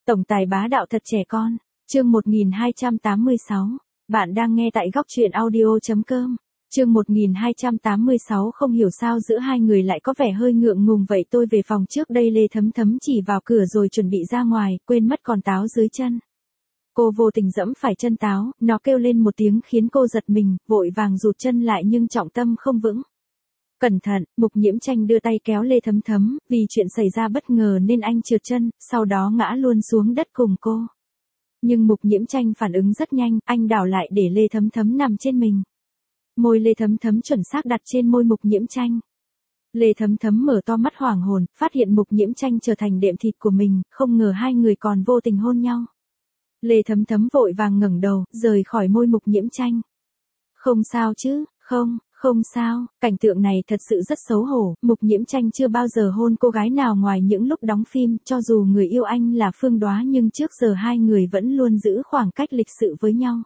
Tổng tài bá đạo thật trẻ con. Chương 1286. Bạn đang nghe tại góc truyện audio.com. Chương 1286 không hiểu sao giữa hai người lại có vẻ hơi ngượng ngùng vậy. Tôi về phòng trước đây, Lê Thấm Thấm chỉ vào cửa rồi chuẩn bị ra ngoài, quên mất còn táo dưới chân. Cô vô tình giẫm phải chân táo, nó kêu lên một tiếng khiến cô giật mình, vội vàng rụt chân lại nhưng trọng tâm không vững. Cẩn thận, Mục Nhiễm Tranh đưa tay kéo Lê Thấm Thấm, vì chuyện xảy ra bất ngờ nên anh trượt chân, sau đó ngã luôn xuống đất cùng cô. Nhưng Mục Nhiễm Tranh phản ứng rất nhanh, anh đảo lại để Lê Thấm Thấm nằm trên mình. Môi Lê Thấm Thấm chuẩn xác đặt trên môi Mục Nhiễm Tranh. Lê Thấm Thấm mở to mắt hoảng hồn, phát hiện Mục Nhiễm Tranh trở thành đệm thịt của mình, không ngờ hai người còn vô tình hôn nhau. Lê Thấm Thấm vội vàng ngẩng đầu, rời khỏi môi Mục Nhiễm Tranh. Không sao chứ, không sao, cảnh tượng này thật sự rất xấu hổ, Mục Nhiễm Tranh chưa bao giờ hôn cô gái nào ngoài những lúc đóng phim, cho dù người yêu anh là Phương Đoá nhưng trước giờ hai người vẫn luôn giữ khoảng cách lịch sự với nhau.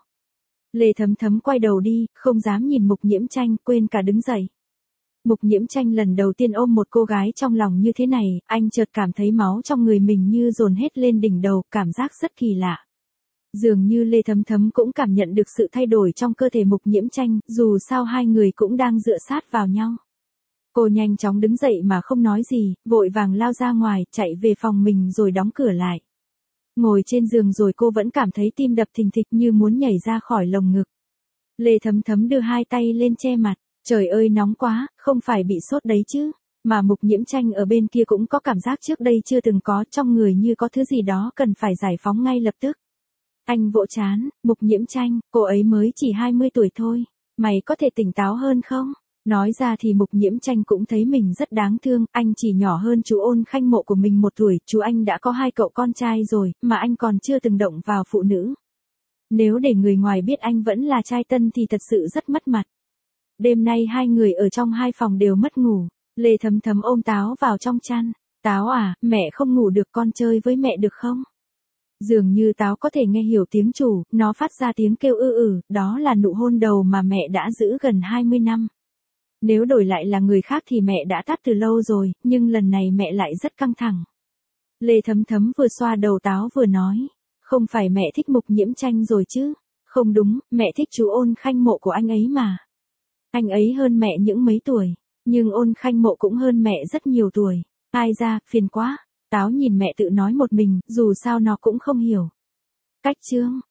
Lê Thấm Thấm quay đầu đi, không dám nhìn Mục Nhiễm Tranh, quên cả đứng dậy. Mục Nhiễm Tranh lần đầu tiên ôm một cô gái trong lòng như thế này, anh chợt cảm thấy máu trong người mình như dồn hết lên đỉnh đầu, cảm giác rất kỳ lạ. Dường như Lê Thấm Thấm cũng cảm nhận được sự thay đổi trong cơ thể Mục Nhiễm Tranh, dù sao hai người cũng đang dựa sát vào nhau. Cô nhanh chóng đứng dậy mà không nói gì, vội vàng lao ra ngoài, chạy về phòng mình rồi đóng cửa lại. Ngồi trên giường rồi cô vẫn cảm thấy tim đập thình thịch như muốn nhảy ra khỏi lồng ngực. Lê Thấm Thấm đưa hai tay lên che mặt, trời ơi nóng quá, không phải bị sốt đấy chứ. Mà Mục Nhiễm Tranh ở bên kia cũng có cảm giác trước đây chưa từng có, trong người như có thứ gì đó cần phải giải phóng ngay lập tức. Anh vỗ trán, Mục Nhiễm Tranh, cô ấy mới chỉ 20 tuổi thôi, mày có thể tỉnh táo hơn không? Nói ra thì Mục Nhiễm Tranh cũng thấy mình rất đáng thương, anh chỉ nhỏ hơn chú Ôn Khanh Mộ của mình 1 tuổi, chú anh đã có 2 cậu con trai rồi, mà anh còn chưa từng động vào phụ nữ. Nếu để người ngoài biết anh vẫn là trai tân thì thật sự rất mất mặt. Đêm nay hai người ở trong 2 phòng đều mất ngủ, Lê Thấm Thấm ôm Táo vào trong chăn. Táo à, mẹ không ngủ được, con chơi với mẹ được không? Dường như Táo có thể nghe hiểu tiếng chủ, nó phát ra tiếng kêu đó là nụ hôn đầu mà mẹ đã giữ gần 20 năm. Nếu đổi lại là người khác thì mẹ đã tắt từ lâu rồi, nhưng lần này mẹ lại rất căng thẳng. Lê Thấm Thấm vừa xoa đầu Táo vừa nói, không phải mẹ thích Mục Nhiễm Tranh rồi chứ? Không đúng, mẹ thích chú Ôn Khanh Mộ của anh ấy mà. Anh ấy hơn mẹ những mấy tuổi, nhưng Ôn Khanh Mộ cũng hơn mẹ rất nhiều tuổi. Ai ra, phiền quá. Táo nhìn mẹ tự nói một mình, dù sao nó cũng không hiểu. Cách chương.